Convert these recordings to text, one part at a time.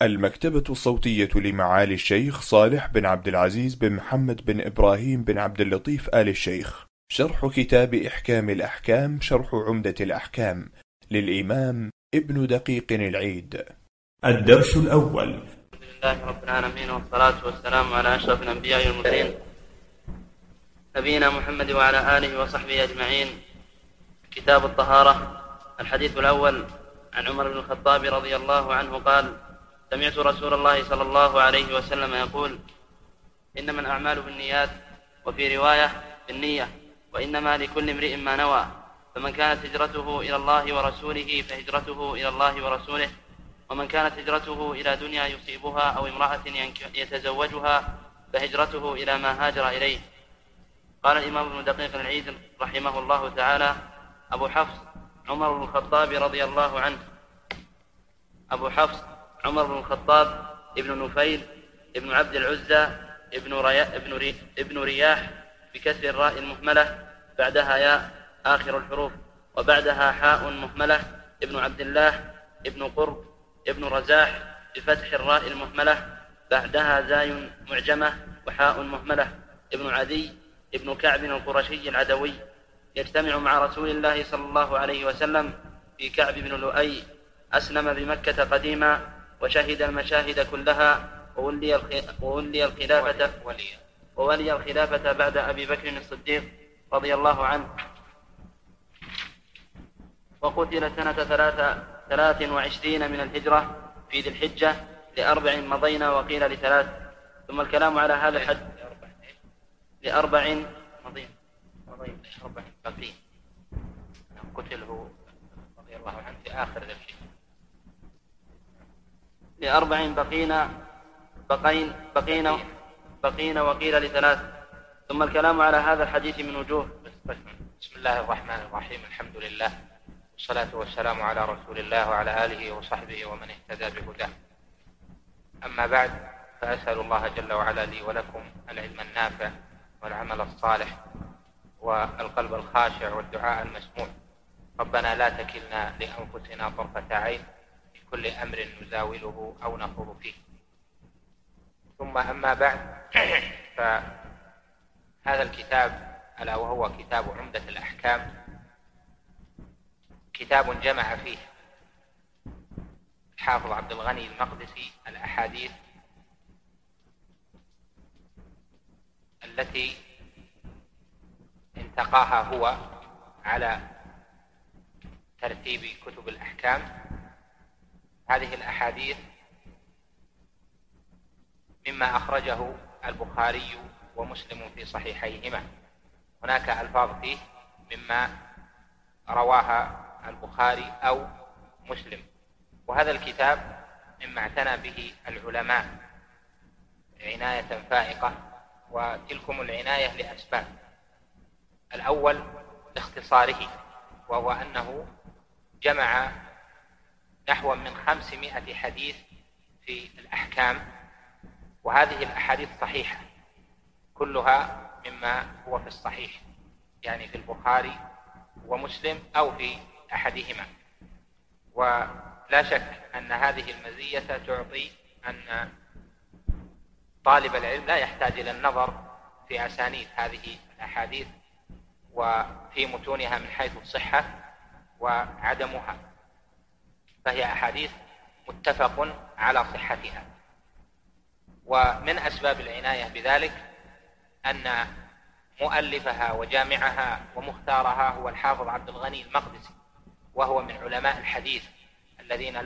المكتبة الصوتية لمعالي الشيخ صالح بن عبد العزيز بن محمد بن إبراهيم بن عبد اللطيف آل الشيخ. شرح كتاب إحكام الأحكام، شرح عمدة الأحكام للإمام ابن دقيق العيد. الدرس الأول. الحمد لله رب العالمين، والصلاة والسلام على أشرف الأنبياء والمرسلين نبينا محمد وعلى آله وصحبه أجمعين. كتاب الطهارة. الحديث الأول عن عمر بن الخطاب رضي الله عنه قال: سمعت رسول الله صلى الله عليه وسلم يقول: إنما الأعمال بالنيات، وفي رواية بالنية، وإنما لكل امرئ ما نوى، فمن كانت هجرته إلى الله ورسوله فهجرته إلى الله ورسوله، ومن كانت هجرته إلى دنيا يصيبها أو امرأة يتزوجها فهجرته إلى ما هاجر إليه. قال الإمام ابن دقيق العيد رحمه الله تعالى: أبو حفص عمر بن الخطاب رضي الله عنه. أبو حفص عمر بن الخطاب ابن نفيل ابن عبد العزى ابن رياح بكسر الراء المهملة بعدها ياء آخر الحروف وبعدها حاء مهملة، ابن عبد الله ابن قرب ابن رزاح بفتح الراء المهملة بعدها زاي معجمة وحاء مهملة، ابن عدي ابن كعب القرشي العدوي، يجتمع مع رسول الله صلى الله عليه وسلم في كعب بن لؤي. أسلم بمكة قديما وشهد المشاهد كلها، وولي الخلافة بعد أبي بكر الصديق رضي الله عنه، وقتل سنة 23 من الهجرة في ذي الحجة ل4 مضينا وقيل ل3. ثم الكلام على هذا الحد ل4 مضين بقين. قتله رضي الله عنه في آخر ذي الحجة ل4 بقين وقيل ل3. ثم الكلام على هذا الحديث من وجوه. بسم الله الرحمن الرحيم. الحمد لله والصلاة والسلام على رسول الله وعلى آله وصحبه ومن اهتدى بهداه. أما بعد، فأسأل الله جل وعلا لي ولكم العلم النافع والعمل الصالح والقلب الخاشع والدعاء المسموع. ربنا لا تكلنا لأنفسنا طرفة عين في كل أمر نزاوله أو نخوض فيه. ثم أما بعد، فهذا الكتاب ألا وهو كتاب عمدة الأحكام كتاب جمع فيه الحافظ عبد الغني المقدسي الأحاديث التي انتقاها هو على ترتيب كتب الأحكام. هذه الأحاديث مما أخرجه البخاري ومسلم في صحيحيهما. هناك ألفاظ فيه مما رواها البخاري أو مسلم. وهذا الكتاب مما اعتنى به العلماء عناية فائقة، وتلكم العناية لأسباب. الأول باختصاره، وهو أنه جمع نحو من 500 حديث في الأحكام، وهذه الأحاديث صحيحة كلها مما هو في الصحيح، يعني في البخاري ومسلم أو في أحدهما. ولا شك أن هذه المزية تعطي أن طالب العلم لا يحتاج إلى النظر في أسانيد هذه الأحاديث وفي متونها من حيث الصحة وعدمها، فهي أحاديث متفق على صحتها. ومن أسباب العناية بذلك أن مؤلفها وجامعها ومختارها هو الحافظ عبد الغني المقدسي، وهو من علماء الحديث الذين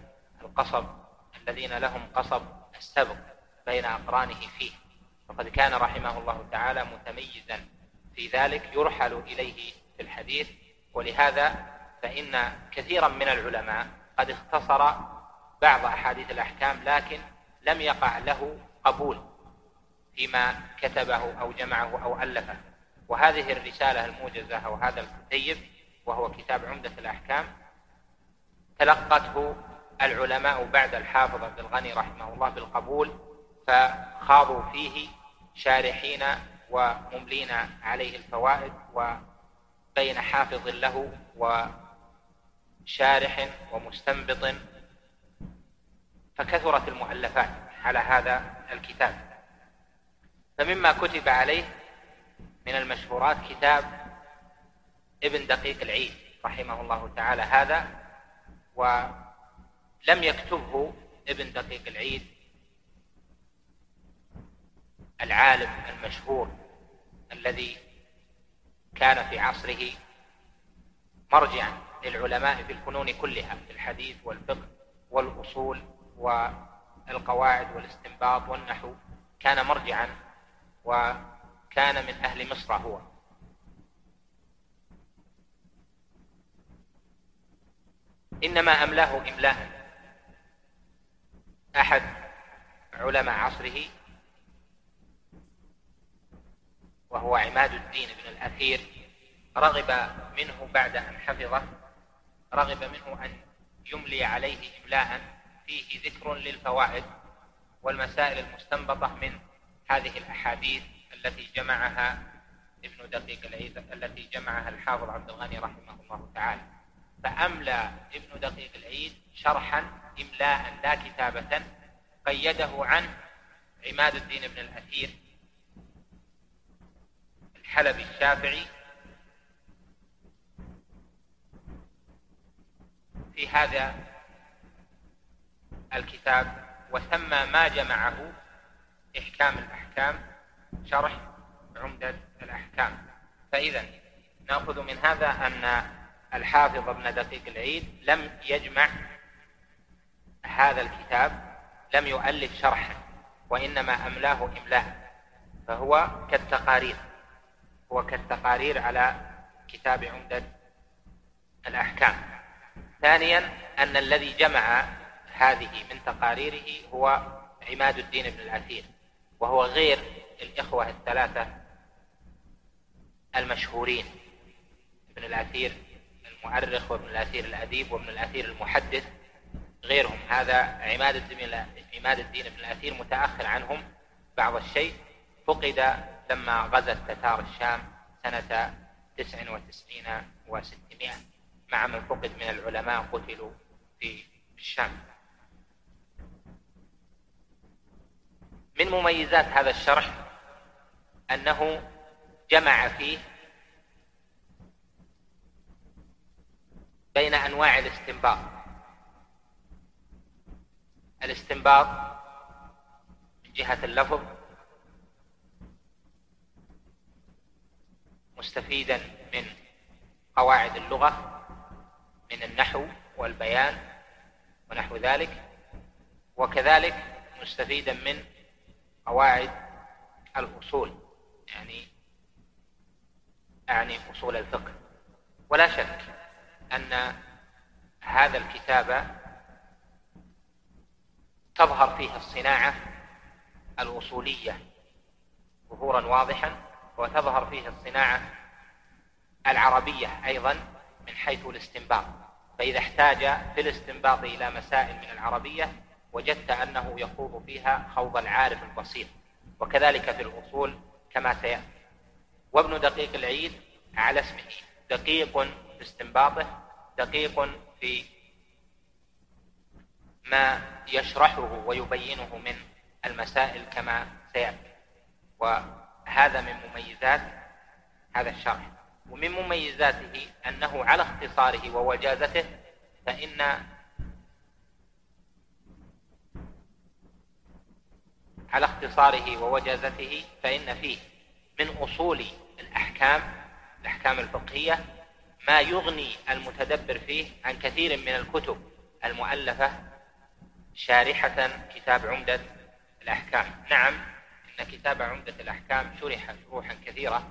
لهم قصب السبق بين أقرانه فيه، فقد كان رحمه الله تعالى متميزا في ذلك يرحل إليه في الحديث. ولهذا فإن كثيرا من العلماء قد اختصر بعض أحاديث الأحكام، لكن لم يقع له قبول فيما كتبه أو جمعه أو ألفه. وهذه الرسالة الموجزة أو هذا الكتيب وهو كتاب عمدة الأحكام تلقته العلماء بعد الحافظ عبد الغني رحمه الله بالقبول، فخاضوا فيه شارحين ومملين عليه الفوائد، وبين حافظ له وشارح ومستنبط فكثرت المؤلفات على هذا الكتاب. فمما كتب عليه من المشهورات كتاب ابن دقيق العيد رحمه الله تعالى هذا، ولم يكتبه ابن دقيق العيد العالم المشهور الذي كان في عصره مرجعا للعلماء في الفنون كلها، في الحديث والفقه والأصول والقواعد والاستنباط والنحو، كان مرجعا وكان من أهل مصر هو. إنما أملاه إملاء أحد علماء عصره وهو عماد الدين بن الأثير، رغب منه بعد أن حفظه، رغب منه أن يملي عليه إملاء فيه ذكر للفوائد والمسائل المستنبطة من هذه الأحاديث التي جمعها ابن دقيق العيد، التي جمعها الحافظ عبد الغني رحمه الله تعالى. فأملى ابن دقيق العيد شرحا إملاء لا كتابة قيده عنه عماد الدين بن الأثير الحلبي الشافعي في هذا الكتاب، وسمى ما جمعه إحكام الأحكام شرح عمدة الأحكام. فإذا نأخذ من هذا أن الحافظ ابن دقيق العيد لم يجمع هذا الكتاب، لم يؤلف شرحا، وإنما أملاه إملاء، فهو كالتقارير، هو كالتقارير على كتاب عمدة الأحكام. ثانيا أن الذي جمع هذه من تقاريره هو عماد الدين بن الأثير، وهو غير الإخوة الثلاثة المشهورين، ابن الأثير المؤرخ وابن الأثير الأديب وابن الأثير المحدث، غيرهم. هذا عماد الدين بن الأثير متأخر عنهم بعض الشيء، فقد لما غزت تتار الشام سنة 99 و600 مع من فقد من العلماء قتلوا في الشام. من مميزات هذا الشرح أنه جمع فيه بين أنواع الاستنباط من جهة اللفظ مستفيدا من قواعد اللغة من النحو والبيان ونحو ذلك، وكذلك مستفيدا من قواعد الأصول، يعني أصول الفقه. ولا شك أن هذا الكتاب تظهر فيه الصناعة الأصولية ظهورا واضحا، وتظهر فيه الصناعة العربية أيضا من حيث الاستنباط. فإذا احتاج في الاستنباط إلى مسائل من العربية وجدت أنه يخوض فيها خوض العارف البصير، وكذلك في الأصول كما سيأتي. وابن دقيق العيد على اسمه دقيق في استنباطه، دقيق في ما يشرحه ويبينه من المسائل كما سيأتي. وهذا من مميزات هذا الشرح. ومن مميزاته أنه على اختصاره ووجازته، فإن فيه من أصول الأحكام الفقهية ما يغني المتدبر فيه عن كثير من الكتب المؤلفة شارحة كتاب عمدة الأحكام. نعم، إن كتاب عمدة الأحكام شرح شروحا كثيرة،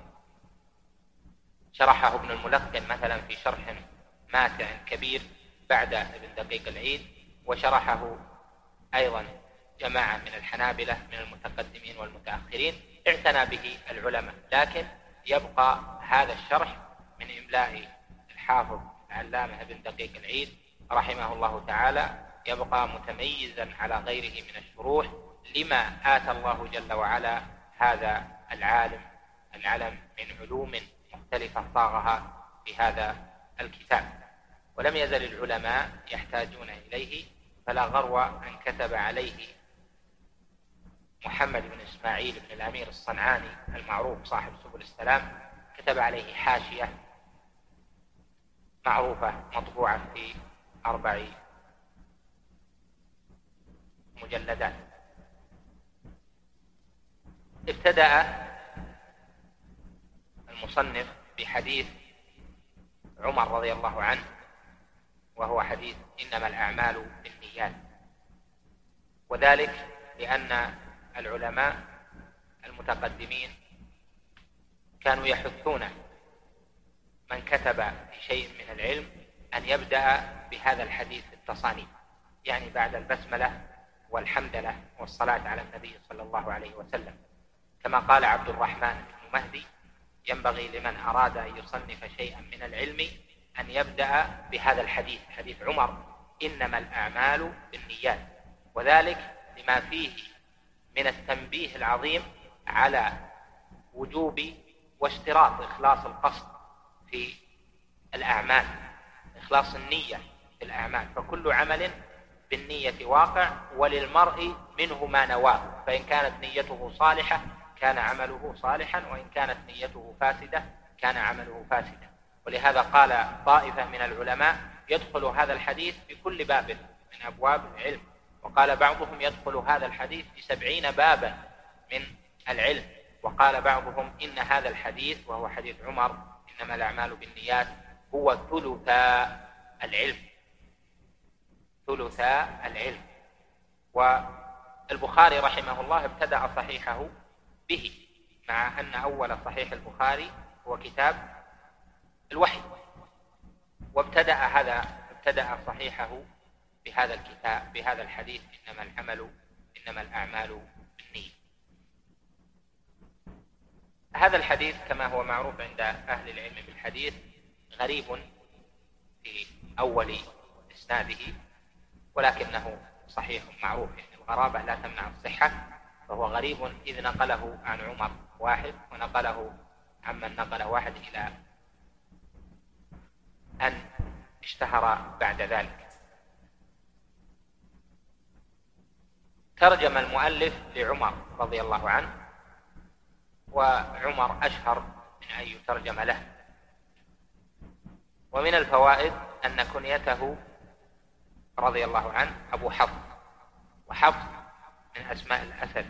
شرحه ابن الملقن مثلا في شرح ماتع كبير بعد ابن دقيق العيد، وشرحه أيضا جماعة من الحنابلة من المتقدمين والمتأخرين اعتنى به العلماء. لكن يبقى هذا الشرح من إملاء الحافظ العلامة ابن دقيق العيد رحمه الله تعالى، يبقى متميزا على غيره من الشروح لما آتى الله جل وعلا هذا العلم من علوم مختلفة صاغها في هذا الكتاب. ولم يزل العلماء يحتاجون إليه فلا غرو أن كتب عليه محمد بن إسماعيل بن الأمير الصنعاني المعروف صاحب سبل السلام، كتب عليه حاشية معروفة مطبوعة في 4 مجلدات. ابتدأ المصنف بحديث عمر رضي الله عنه، وهو حديث إنما الأعمال بالنيات، وذلك لأن العلماء المتقدمين كانوا يحثون من كتب في شيء من العلم أن يبدأ بهذا الحديث في التصانيف، يعني بعد البسملة والحمدلة والصلاة على النبي صلى الله عليه وسلم، كما قال عبد الرحمن بن مهدي: ينبغي لمن أراد أن يصنف شيئا من العلم أن يبدأ بهذا الحديث، حديث عمر إنما الأعمال بالنيات، وذلك لما فيه من التنبيه العظيم على وجوب واشتراط إخلاص القصد في الأعمال، إخلاص النية في الأعمال، فكل عمل بالنية واقع، وللمرء منه ما نواه، فإن كانت نيته صالحة كان عمله صالحا، وإن كانت نيته فاسدة كان عمله فاسدا. ولهذا قال طائفة من العلماء: يدخل هذا الحديث في كل باب من أبواب العلم، وقال بعضهم يدخل هذا الحديث في 70 بابا من العلم، وقال بعضهم إن هذا الحديث وهو حديث عمر إنما الأعمال بالنيات هو ثلثا العلم، ثلثا العلم. والبخاري رحمه الله ابتدأ صحيحه به، مع أن أول صحيح البخاري هو كتاب الوحي، وابتدأ صحيحه بهذا الكتاب، بهذا الحديث إنما الأعمال بالنية. هذا الحديث كما هو معروف عند أهل العلم بالحديث غريب في أول إسناده، ولكنه صحيح معروف، يعني الغرابة لا تمنع الصحة، فهو غريب إذ نقله عن عمر واحد، ونقله عمن نقله واحد إلى أن اشتهر بعد ذلك. ترجم المؤلف لعمر رضي الله عنه، وعمر أشهر من أن يترجم له. ومن الفوائد أن كنيته رضي الله عنه أبو حفص، وحفص من أسماء الأسد،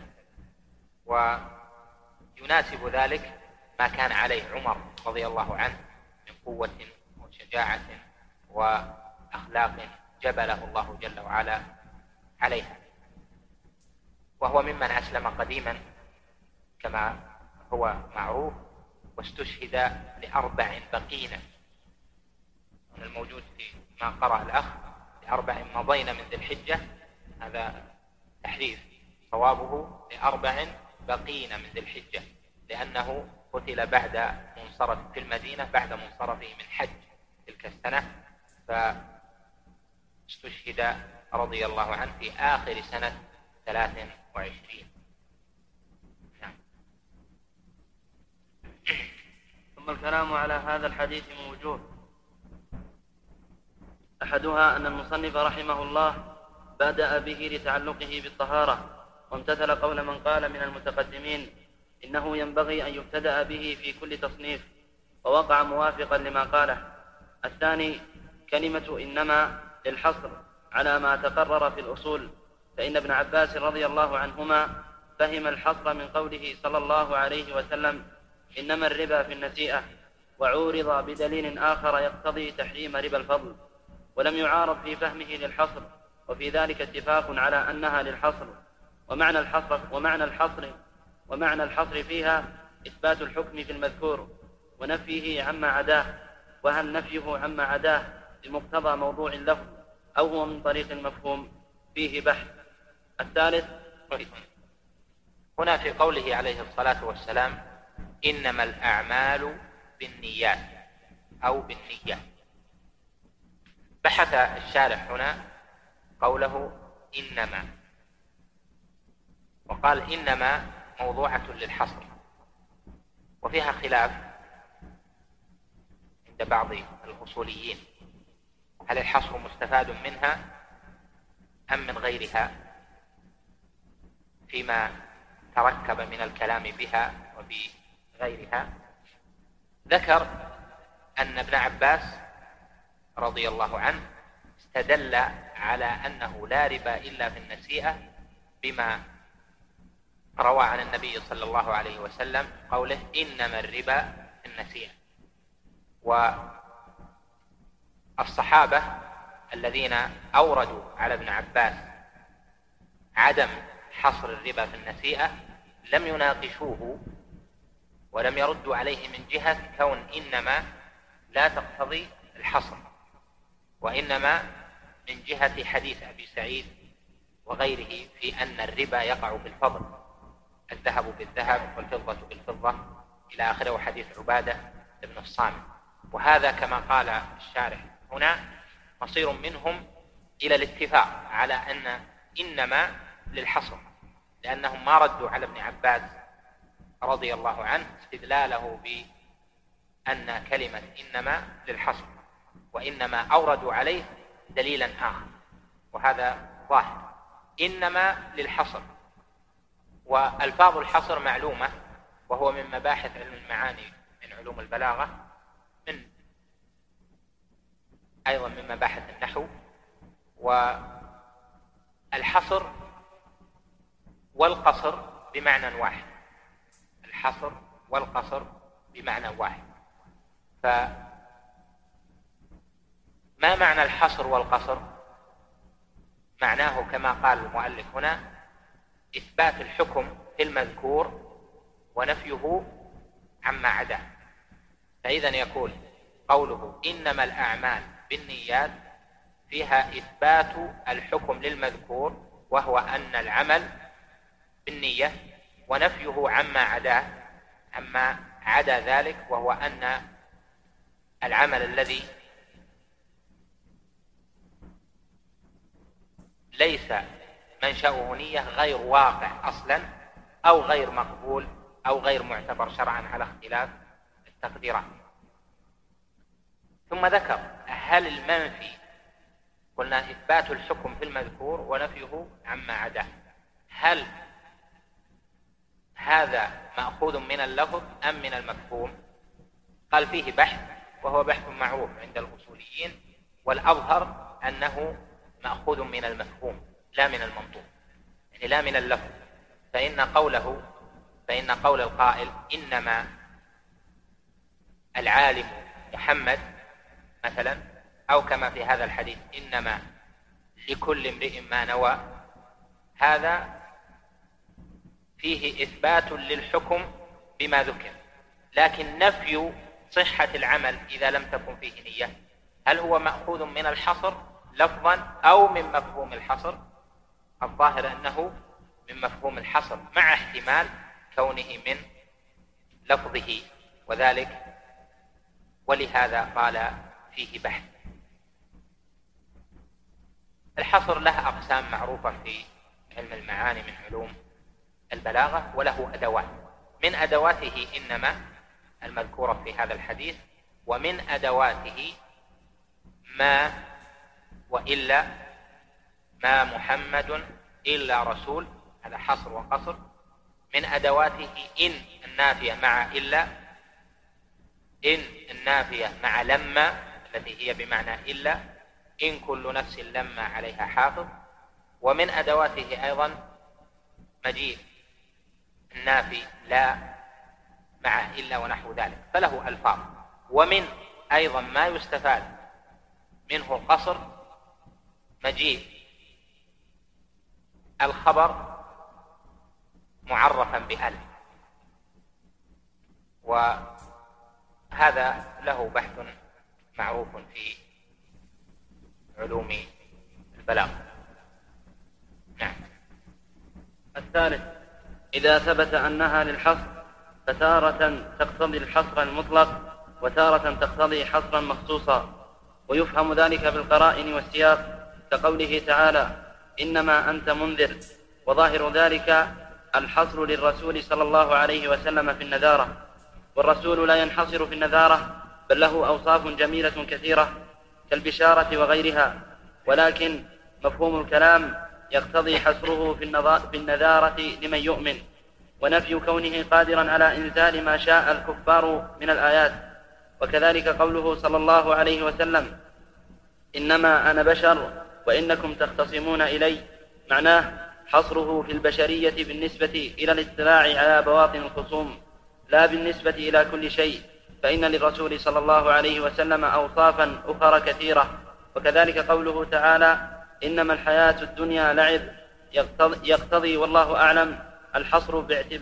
ويناسب ذلك ما كان عليه عمر رضي الله عنه من قوة وشجاعة وأخلاق جبله الله جل وعلا عليها. وهو ممن أسلم قديما كما هو معروف، واستشهد ل4 بقين، من الموجود في ما قرأ الأخ ل4 مضين من ذي الحجة، هذا تحريف، صوابه ل4 بقين من ذي الحجة، لأنه قتل بعد منصرف في المدينة، بعد منصرفه من حج تلك السنة، فاستشهد رضي الله عنه في آخر سنة 23. نعم. ثم الكلام على هذا الحديث من وجوه: أحدها أن المصنف رحمه الله بدأ به لتعلقه بالطهارة، وامتثل قول من قال من المتقدمين إنه ينبغي أن يبتدأ به في كل تصنيف، ووقع موافقا لما قاله. الثاني كلمة إنما للحصر على ما تقرر في الأصول، فإن ابن عباس رضي الله عنهما فهم الحصر من قوله صلى الله عليه وسلم: إنما الربا في النسيئة، وعورض بدليل آخر يقتضي تحريم ربا الفضل، ولم يعارض في فهمه للحصر، وفي ذلك اتفاق على أنها للحصر. ومعنى الحصر فيها إثبات الحكم في المذكور ونفيه عما عداه، وهل نفيه عما عداه بمقتضى موضوع اللفظ أو هو من طريق المفهوم فيه بحث. الثالث هنا في قوله عليه الصلاة والسلام: إنما الأعمال بالنيات أو بالنية، بحث الشارح هنا قوله إنما، وقال إنما موضوعة للحصر، وفيها خلاف عند بعض الأصوليين: هل الحصر مستفاد منها أم من غيرها فيما تركب من الكلام بها وبغيرها. ذكر أن ابن عباس رضي الله عنه استدل على أنه لا ربا إلا في النسيئة بما روى عن النبي صلى الله عليه وسلم قوله إنما الربا في النسيئة. والصحابة الذين أوردوا على ابن عباس عدم حصر الربا في النسيئة لم يناقشوه ولم يردوا عليه من جهة كون إنما لا تقتضي الحصر، وإنما من جهة حديث أبي سعيد وغيره في أن الربا يقع في الفضل، الذهب بالذهب والفضة بالفضة إلى آخره، وحديث عبادة بن الصامت. وهذا كما قال الشارح هنا مصير منهم إلى الاتفاق على أن إنما للحصر، لأنهم ما ردوا على ابن عباس رضي الله عنه استدلاله بأن كلمة إنما للحصر، وإنما أوردوا عليه دليلا آخر، وهذا ظاهر. إنما للحصر، والفاظ الحصر معلومة، وهو من مباحث علم المعاني من علوم البلاغة، أيضا من مباحث النحو. والحصر والقصر بمعنى واحد، الحصر والقصر بمعنى واحد. فما معنى الحصر والقصر؟ معناه كما قال المؤلف هنا إثبات الحكم في المذكور ونفيه عما عداه. فإذا يقول قوله إنما الأعمال بالنيات فيها إثبات الحكم للمذكور وهو أن العمل بالنية، ونفيه عما عداه، عما عدا ذلك، وهو أن العمل الذي ليس منشأه نية غير واقع أصلا، أو غير مقبول، أو غير معتبر شرعا على اختلاف التقديرات. ثم ذكر هل المنفي قلنا إثبات الحكم في المذكور ونفيه عما عداه، هل هذا مأخوذ من اللفظ أم من المفهوم؟ قال فيه بحث، وهو بحث معروف عند الأصوليين، والأظهر أنه مأخوذ من المفهوم لا من المنطوق، يعني لا من اللفظ. فإن قول القائل إنما العالم محمد مثلا، أو كما في هذا الحديث إنما لكل امرئ ما نوى، هذا فيه إثبات للحكم بما ذكر، لكن نفي صحة العمل إذا لم تكن فيه نية. هل هو مأخوذ من الحصر لفظا أو من مفهوم الحصر؟ الظاهر أنه من مفهوم الحصر، مع احتمال كونه من لفظه، وذلك ولهذا قال فيه بحث. الحصر له أقسام معروفة في علم المعاني من علوم البلاغة، وله أدوات، من أدواته إنما المذكورة في هذا الحديث، ومن أدواته ما وإلا، ما محمد إلا رسول، هذا حصر وقصر. من أدواته إن النافية مع إلا، إن النافية مع لما التي هي بمعنى إلا، إن كل نفس لما عليها حافظ. ومن أدواته أيضا مجيء النافي لا مع إلا ونحو ذلك، فله ألفاظ. ومن أيضا ما يستفاد منه القصر مجيء الخبر معرفا بأل، وهذا له بحث معروف في علوم البلاغة. نعم. الثالث إذا ثبت أنها للحصر فتارة تقتضي الحصر المطلق وتارة تقتضي حصرا مخصوصا، ويفهم ذلك بالقرائن والسياق، كقوله تعالى إنما أنت منذر، وظاهر ذلك الحصر للرسول صلى الله عليه وسلم في النذارة، والرسول لا ينحصر في النذارة بل له أوصاف جميلة كثيرة كالبشارة وغيرها، ولكن مفهوم الكلام يقتضي حصره في النذارة لمن يؤمن، ونفي كونه قادرا على إنزال ما شاء الكفار من الآيات. وكذلك قوله صلى الله عليه وسلم: إنما أنا بشر وإنكم تختصمون إلي، معناه حصره في البشرية بالنسبة إلى الاطلاع على بواطن الخصوم، لا بالنسبة إلى كل شيء، فإن للرسول صلى الله عليه وسلم أوصافا أخرى كثيرة. وكذلك قوله تعالى: إنما الحياة الدنيا لعب، يقتضي والله أعلم الحصر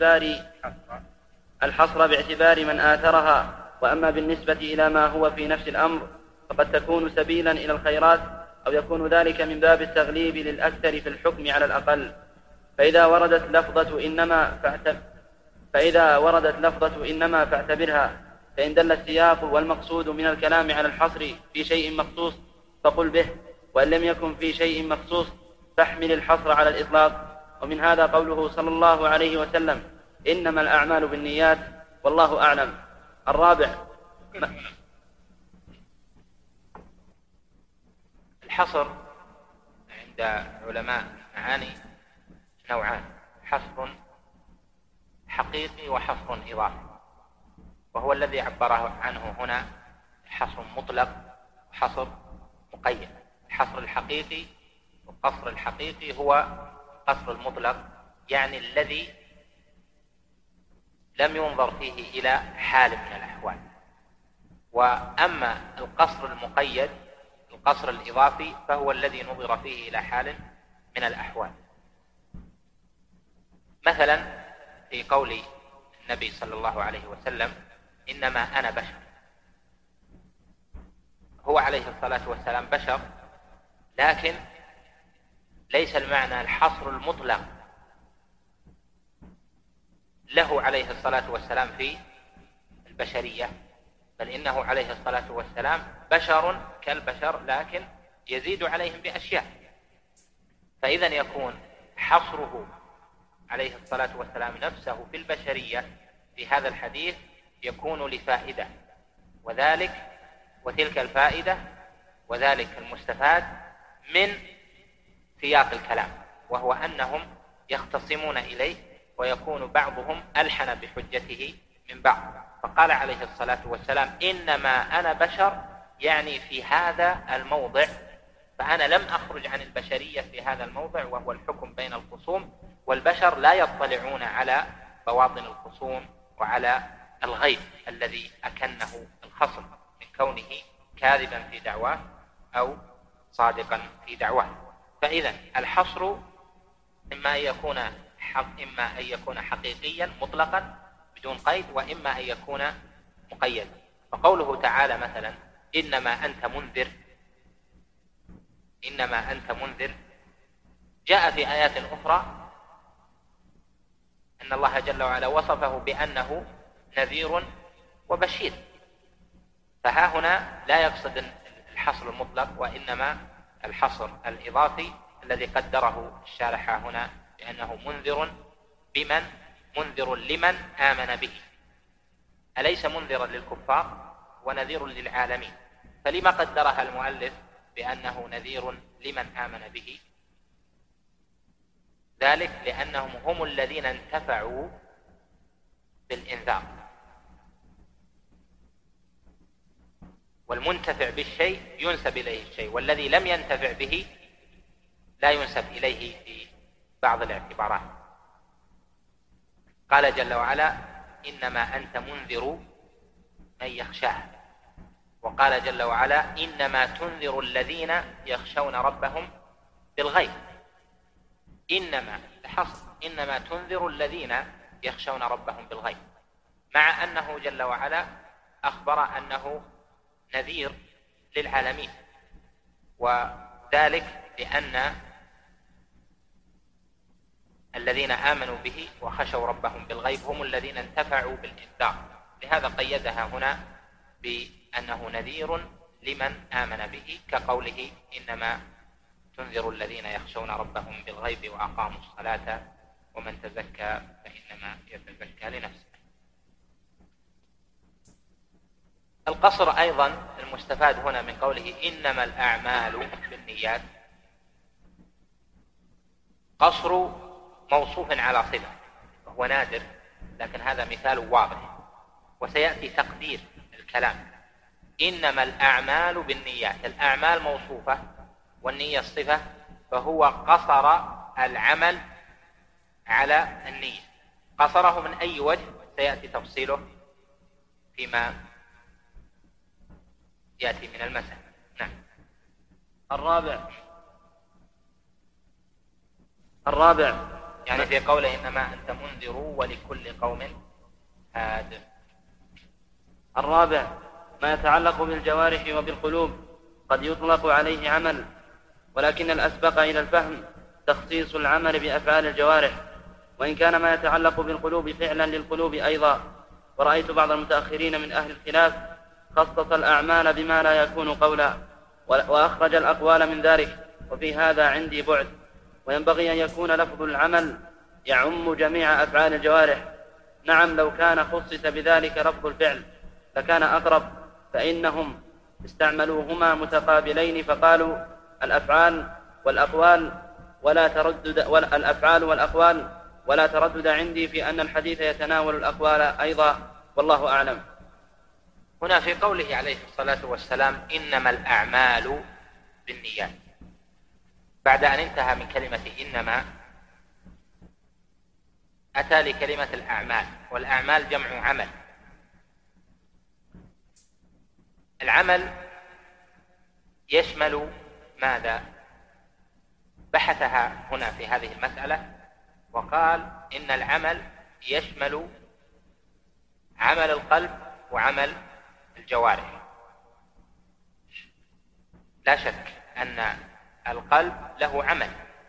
باعتبار من آثرها. وأما بالنسبة إلى ما هو في نفس الأمر فقد تكون سبيلا إلى الخيرات، أو يكون ذلك من باب التغليب للأكثر في الحكم على الأقل. فإذا وردت لفظة إنما فاعتبرها، فإن دل السياق والمقصود من الكلام على الحصر في شيء مخصوص فقل به، وإن لم يكن في شيء مخصوص فاحمل الحصر على الإطلاق. ومن هذا قوله صلى الله عليه وسلم: إنما الأعمال بالنيات والله أعلم. الرابع، الحصر عند علماء المعاني نوعان: حصر حقيقي وحصر إضافي، وهو الذي عبره عنه هنا حصر مطلق وحصر مقيد. الحصر الحقيقي والقصر الحقيقي هو القصر المطلق، يعني الذي لم ينظر فيه إلى حال من الأحوال. وأما القصر المقيد القصر الإضافي فهو الذي نظر فيه إلى حال من الأحوال. مثلا في قول النبي صلى الله عليه وسلم: إنما أنا بشر، هو عليه الصلاة والسلام بشر، لكن ليس المعنى الحصر المطلق له عليه الصلاة والسلام في البشرية، بل إنه عليه الصلاة والسلام بشر كالبشر، لكن يزيد عليهم بأشياء. فإذا يكون حصره عليه الصلاة والسلام نفسه في البشرية في هذا الحديث يكون لفائدة، وتلك الفائدة وذلك المستفاد من سياق الكلام، وهو أنهم يختصمون إليه ويكون بعضهم ألحن بحجته من بعض. فقال عليه الصلاة والسلام: إنما أنا بشر، يعني في هذا الموضع، فأنا لم أخرج عن البشرية في هذا الموضع، وهو الحكم بين الخصوم، والبشر لا يطلعون على بواطن الخصوم وعلى الغيب الذي أكنه الخصم من كونه كاذبا في دعواه أو صادقا في دعواه. فإذا الحصر إما أن يكون حقيقيا مطلقا بدون قيد، وإما أن يكون مقيدا. فقوله تعالى مثلا: إنما أنت منذر، جاء في آيات أخرى أن الله جل وعلا وصفه بأنه نذير وبشير. فها هنا لا يقصد الحصر المطلق، وإنما الحصر الإضافي الذي قدره الشارح هنا بأنه منذر لمن آمن به، أليس منذرا للكفار ونذير للعالمين؟ فلما قدرها المؤلف بأنه نذير لمن آمن به؟ ذلك لأنهم هم الذين انتفعوا بالإنذار، والمنتفع بالشيء ينسب إليه الشيء، والذي لم ينتفع به لا ينسب إليه في بعض الاعتبارات. قال جل وعلا: إنما أنت منذر من يخشاه. وقال جل وعلا: إنما تنذر الذين يخشون ربهم بالغيب. إنما تنذر الذين يخشون ربهم بالغيب، مع أنه جل وعلا أخبر أنه نذير للعالمين، وذلك لأن الذين آمنوا به وخشوا ربهم بالغيب هم الذين انتفعوا بالإنذار. لهذا قيدها هنا بأنه نذير لمن آمن به، كقوله: إنما تنذر الذين يخشون ربهم بالغيب وأقاموا الصلاة ومن تزكى فإنما يتزكى لنفسه. القصر أيضا المستفاد هنا من قوله: إنما الأعمال بالنيات، قصر موصوف على صفة، وهو نادر، لكن هذا مثال واضح. وسيأتي تقدير الكلام: إنما الأعمال بالنيات، الأعمال موصوفة والنية الصفة، فهو قصر العمل على النية. قصره من أي وجه سيأتي تفصيله فيما يأتي من المسألة. نعم. الرابع يعني في قوله إنما أنت منذر ولكل قوم هاد. الرابع ما يتعلق بالجوارح وبالقلوب قد يطلق عليه عمل، ولكن الأسبق إلى الفهم تخصيص العمل بأفعال الجوارح، وإن كان ما يتعلق بالقلوب فعلا للقلوب أيضا. ورأيت بعض المتأخرين من أهل الخلاف خصص الأعمال بما لا يكون قولا، وأخرج الأقوال من ذلك، وفي هذا عندي بعد. وينبغي أن يكون لفظ العمل يعم جميع أفعال الجوارح. نعم، لو كان خصص بذلك لفظ الفعل لكان أقرب، فإنهم استعملوهما متقابلين فقالوا الأفعال والأقوال ولا تردد عندي في أن الحديث يتناول الأقوال أيضا، والله أعلم. هنا في قوله عليه الصلاة والسلام إنما الأعمال بالنيات، بعد أن انتهى من كلمة إنما أتى لكلمة الأعمال، والأعمال جمع عمل. العمل يشمل ماذا؟ بحثها هنا في هذه المسألة وقال إن العمل يشمل عمل القلب وعمل الجوارح. لا شك أن القلب له عمل،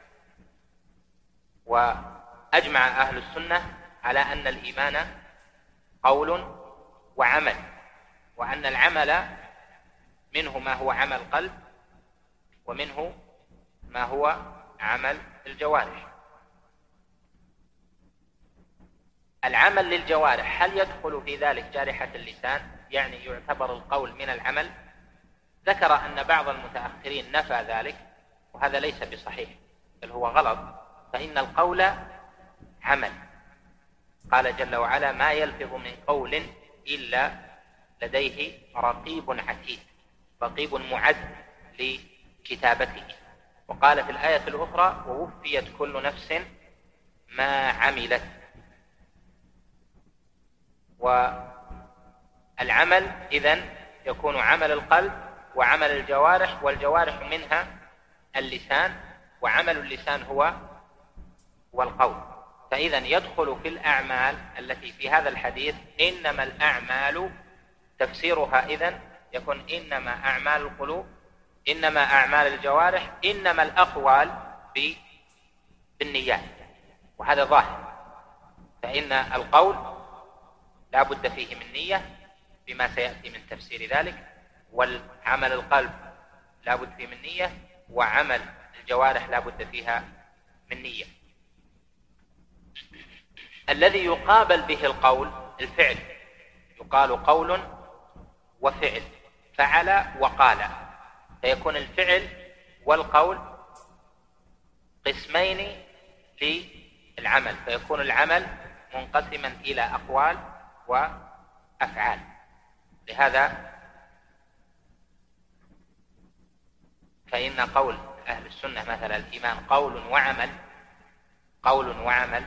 وأجمع أهل السنة على أن الإيمان قول وعمل، وأن العمل منه ما هو عمل قلب ومنه ما هو عمل الجوارح. العمل للجوارح هل يدخل في ذلك جارحة اللسان، يعني يعتبر القول من العمل؟ ذكر أن بعض المتأخرين نفى ذلك، وهذا ليس بصحيح بل هو غلط، فإن القول عمل. قال جل وعلا ما يلفظ من قول إلا لديه رقيب عتيد، رقيب معد لكتابته. وقال في الآية الأخرى ووفيت كل نفس ما عملت. والعمل إذن يكون عمل القلب وعمل الجوارح، والجوارح منها اللسان، وعمل اللسان هو القول. فإذن يدخل في الأعمال التي في هذا الحديث إنما الأعمال، تفسيرها إذن يكون إنما أعمال القلوب، إنما أعمال الجوارح، إنما الأقوال بالنيات، وهذا ظاهر. فإن القول لا بد فيه من نية بما سيأتي من تفسير ذلك، والعمل القلب لا بد فيه من نية، وعمل الجوارح لا بد فيها من نية. الذي يقابل به القول الفعل، يقال قول وفعل، فعل وقال، فيكون الفعل والقول قسمين للعمل، فيكون العمل منقسما إلى أقوال وأفعال. لهذا فإن قول أهل السنة مثلا الإيمان قول وعمل، قول وعمل،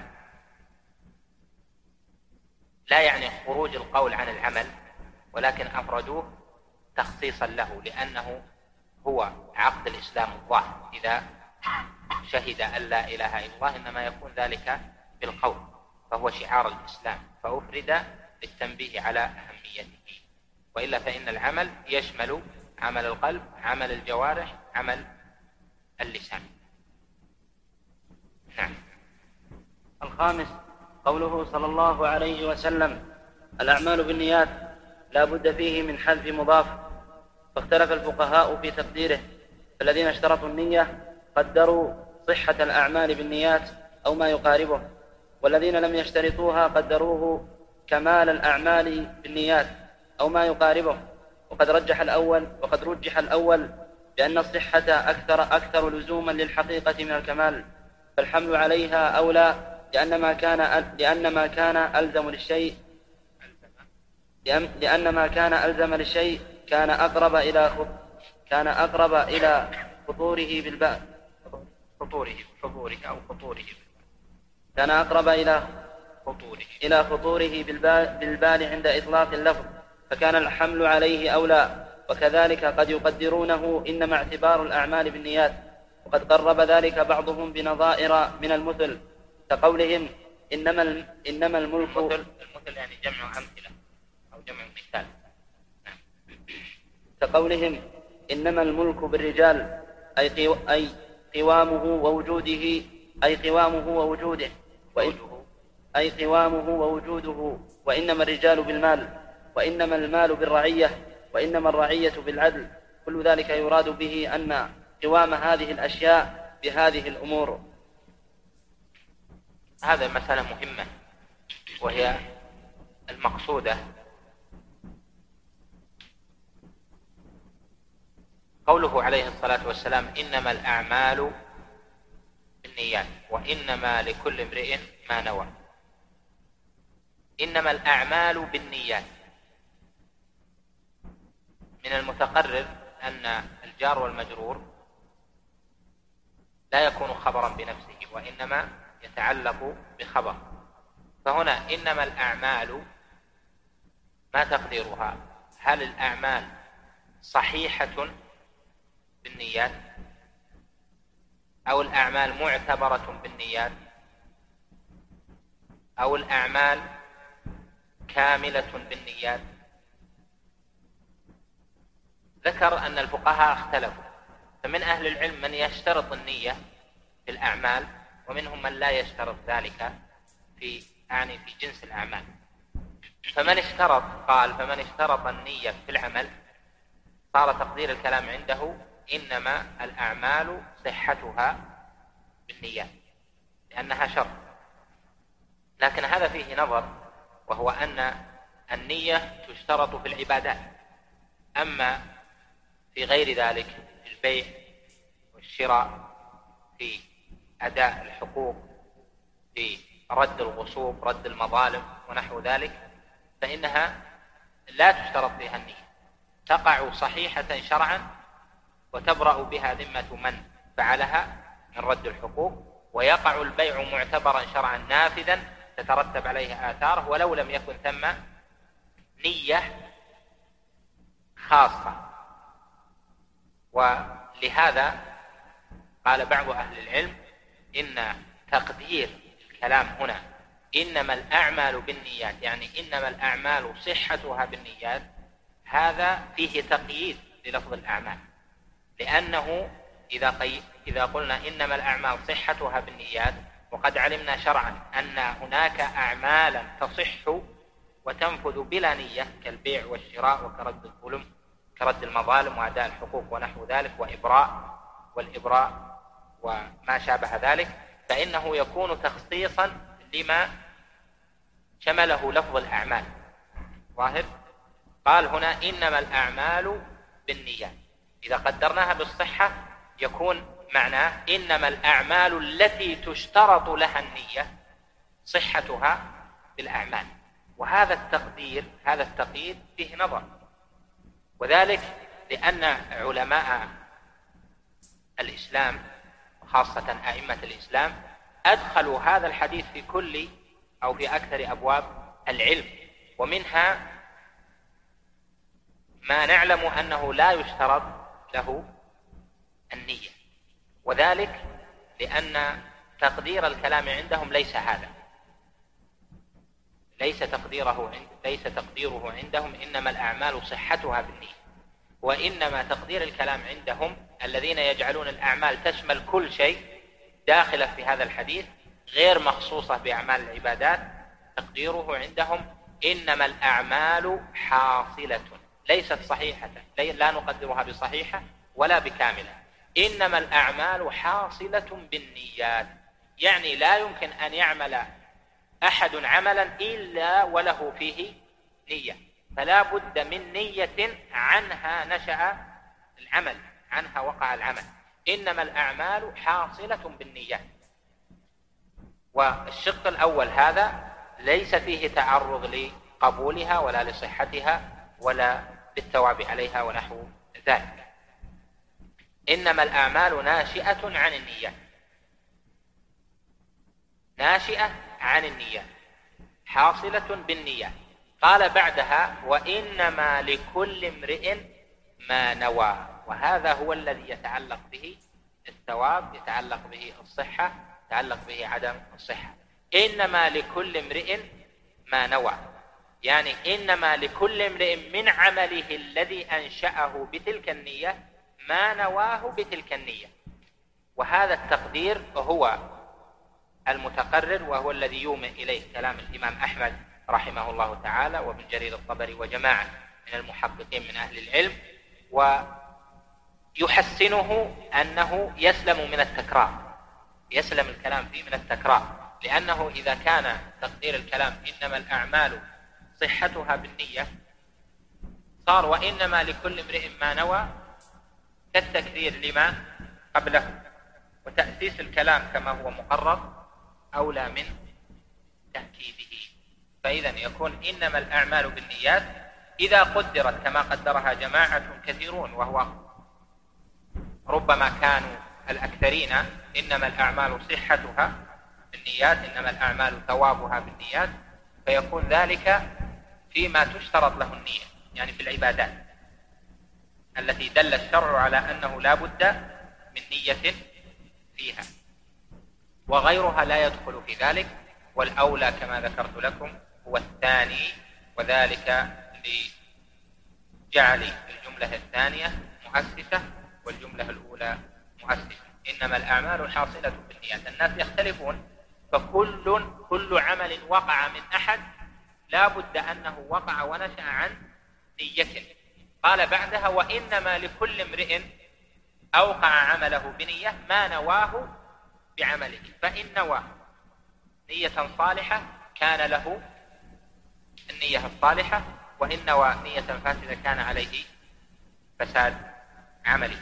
لا يعني خروج القول عن العمل، ولكن أفردوه تخصيصا له، لأنه هو عقد الإسلام الظاهر. إذا شهد أن لا إله إلا الله إنما يكون ذلك بالقول، فهو شعار الإسلام، فأفرد للتنبيه على أهميته. وإلا فإن العمل يشمل عمل القلب، عمل الجوارح، عمل اللسان. نعم. الخامس قوله صلى الله عليه وسلم الأعمال بالنيات لا بد فيه من حذف مضاف، فاختلف الفقهاء في تقديره، فالذين اشترطوا النية قدروا صحة الأعمال بالنيات أو ما يقاربه، والذين لم يشترطوها قدروه كمال الأعمال بالنيات أو ما يقاربه. وقد رجح الأول بأن الصحة أكثر لزوما للحقيقة من الكمال، فالحمل عليها أولى لأن ما كان ألزم للشيء كان أقرب إلى خطوره بالبال عند إطلاق اللفظ، فكان الحمل عليه أولى. وكذلك قد يقدرونه إنما اعتبار الأعمال بالنيات، وقد قرب ذلك بعضهم بنظائر من المثل كقولهم إنما الملك. المثل يعني جمع أمثلة أو جمع مثال. كقولهم إنما الملك بالرجال أي قوامه ووجوده وإنما الرجال بالمال، وإنما المال بالرعية، وإنما الرعية بالعدل. كل ذلك يراد به أن قوام هذه الأشياء بهذه الأمور. هذا مسألة مهمة وهي المقصودة. قوله عليه الصلاة والسلام إنما الأعمال بالنيات وإنما لكل امرئ ما نوى. إنما الأعمال بالنيات، من المتقرر أن الجار والمجرور لا يكون خبرا بنفسه وإنما يتعلق بخبر. فهنا إنما الأعمال ما تقديرها؟ هل الأعمال صحيحة بالنيات أو الأعمال معتبرة بالنيات أو الأعمال كاملة بالنيات؟ ذكر أن الفقهاء اختلفوا، فمن أهل العلم من يشترط النية في الأعمال ومنهم من لا يشترط ذلك في جنس الأعمال. فمن اشترط النية في العمل صار تقدير الكلام عنده إنما الأعمال صحتها بالنيات لأنها شرط. لكن هذا فيه نظر، وهو أن النية تشترط في العبادات، أما في غير ذلك في البيع والشراء، في أداء الحقوق، في رد الغصوب، رد المظالم ونحو ذلك، فإنها لا تشترط فيها النية، تقع صحيحة شرعا وتبرأ بها ذمة من فعلها من رد الحقوق، ويقع البيع معتبرا شرعا نافذا تترتب عليه آثاره ولو لم يكن ثم نية خاصة. ولهذا قال بعض أهل العلم إن تقدير الكلام هنا إنما الأعمال بالنيات، يعني إنما الأعمال صحتها بالنيات، هذا فيه تقييد للفظ الأعمال، لأنه إذا قلنا إنما الأعمال صحتها بالنيات وقد علمنا شرعا أن هناك أعمالا تصح وتنفذ بلا نية كالبيع والشراء وكرد الظلم كرد المظالم وأداء الحقوق ونحو ذلك والإبراء وما شابه ذلك، فإنه يكون تخصيصا لما شمله لفظ الأعمال. ظاهر قال هنا إنما الأعمال بالنيات، إذا قدرناها بالصحة يكون معناه إنما الأعمال التي تشترط لها النية صحتها بالأعمال. وهذا التقييد فيه نظر، وذلك لأن علماء الإسلام خاصة أئمة الإسلام أدخلوا هذا الحديث في كل أو في أكثر أبواب العلم، ومنها ما نعلم أنه لا يشترط له النية، وذلك لأن تقدير الكلام عندهم ليس هذا، ليس تقديره عندهم إنما الأعمال صحتها بالنية، وإنما تقدير الكلام عندهم الذين يجعلون الأعمال تشمل كل شيء داخلة في هذا الحديث غير مخصوصة بأعمال العبادات، تقديره عندهم إنما الأعمال حاصلة ليست صحيحة، لا نقدرها بصحيحة ولا بكاملة، إنما الأعمال حاصلة بالنيات، يعني لا يمكن أن يعمل أحد عملا إلا وله فيه نية، فلا بد من نية عنها نشأ العمل، عنها وقع العمل. إنما الأعمال حاصلة بالنيات، والشق الأول هذا ليس فيه تعرض لقبولها ولا لصحتها ولا للثواب عليها ونحو ذلك. إنما الأعمال ناشئة عن النيات، ناشئة عن النيات، حاصلة بالنيات. قال بعدها: وإنما لكل امرئ ما نوى. وهذا هو الذي يتعلق به الثواب، يتعلق به الصحة، يتعلق به عدم الصحة. إنما لكل امرئ ما نوى، يعني إنما لكل امرئ من عمله الذي أنشأه بتلك النية ما نواه بتلك النية. وهذا التقدير هو المتقرر، وهو الذي يومئ إليه كلام الإمام أحمد رحمه الله تعالى وابن جرير الطبري وجماعة من المحققين من أهل العلم. ويحسنه أنه يسلم من التكرار، يسلم الكلام فيه من التكرار، لأنه إذا كان تقدير الكلام إنما الأعمال صحتها بالنية صار وإنما لكل امرئ ما نوى كالتكرير لما قبله، وتأسيس الكلام كما هو مقرر أولى من تأكيده. فإذا يكون إنما الأعمال بالنيات إذا قدرت كما قدرها جماعة كثيرون، وهو ربما كانوا الأكثرين، إنما الأعمال صحتها بالنيات، إنما الأعمال ثوابها بالنيات، فيكون ذلك فيما تشترط له النية، يعني في العبادات التي دل الشرع على أنه لا بد من نية فيها، وغيرها لا يدخل في ذلك. والأولى كما ذكرت لكم هو الثاني، وذلك لجعل الجملة الثانية مؤسسة والجملة الأولى مؤسسة. إنما الأعمال حاصلة بالنيات. الناس يختلفون، فكل عمل وقع من أحد لا بد أنه وقع ونشأ عن نية. قال بعدها: وإنما لكل امرئ أوقع عمله بنية ما نواه بعمله. فإن نوى نية صالحة كان له النية الصالحة، وإن نوى نية فاسدة كان عليه فساد عمله.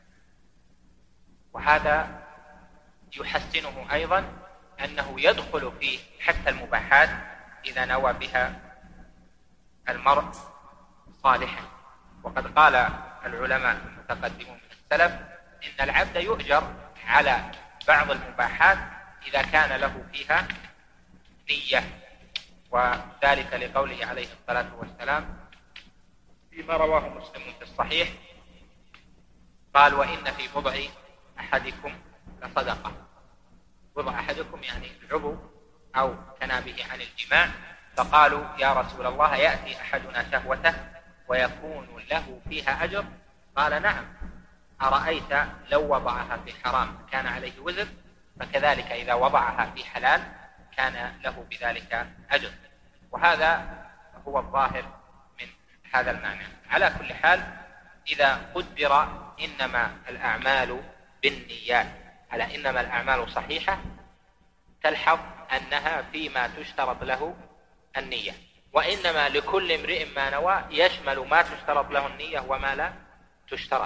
وهذا يحسنه أيضا أنه يدخل فيه حتى المباحات إذا نوى بها المرء صالحا. وقد قال العلماء المتقدمون من السلف إن العبد يؤجر على بعض المباحات إذا كان له فيها نية، وذلك لقوله عليه الصلاة والسلام فيما رواه مسلم في الصحيح قال: وإن في بضع أحدكم لصدقة. بضع أحدكم يعني العضو أو تنابه عن الجماع. فقالوا: يا رسول الله، يأتي أحدنا شهوته ويكون له فيها أجر؟ قال: نعم. أرأيت لو وضعها في حرام كان عليه وزر، فكذلك إذا وضعها في حلال كان له بذلك أجر. وهذا هو الظاهر من هذا المعنى. على كل حال، إذا قدر إنما الأعمال بالنيات على إنما الأعمال صحيحة، تلحظ أنها فيما تشترط له النية. وإنما لكل امرئ ما نوى يشمل ما تشترط له النية وما لا تشترط.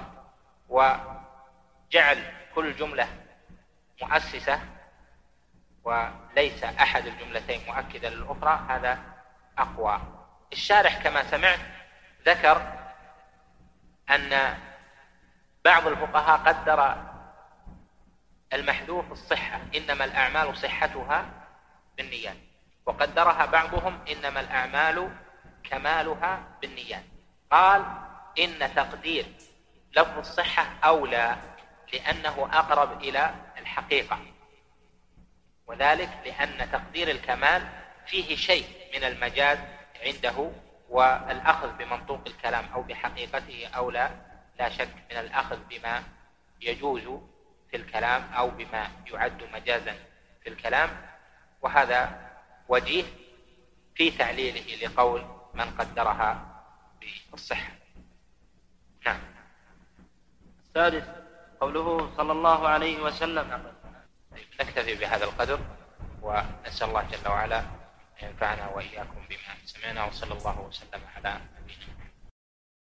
وجعل كل جملة مؤسسة وليس أحد الجملتين مؤكدا للأخرى هذا أقوى. الشارح كما سمعت ذكر أن بعض الفقهاء قدر المحذوف الصحة، إنما الأعمال صحتها بالنيات، وقدرها بعضهم إنما الأعمال كمالها بالنيات. قال: إن تقدير لفظ الصحة أولى لأنه أقرب إلى الحقيقة، وذلك لأن تقدير الكمال فيه شيء من المجاز عنده، والأخذ بمنطوق الكلام أو بحقيقته أولى لا شك من الأخذ بما يجوز في الكلام أو بما يعد مجازا في الكلام. وهذا وجيه في تعليله لقول من قدرها بالصحة. نعم. السادس قوله صلى الله عليه وسلم. نكتفي بهذا القدر، ونسأل الله جل وعلا أن ينفعنا وإياكم بما سمعنا، وصلى الله وسلم على نبينا محمد.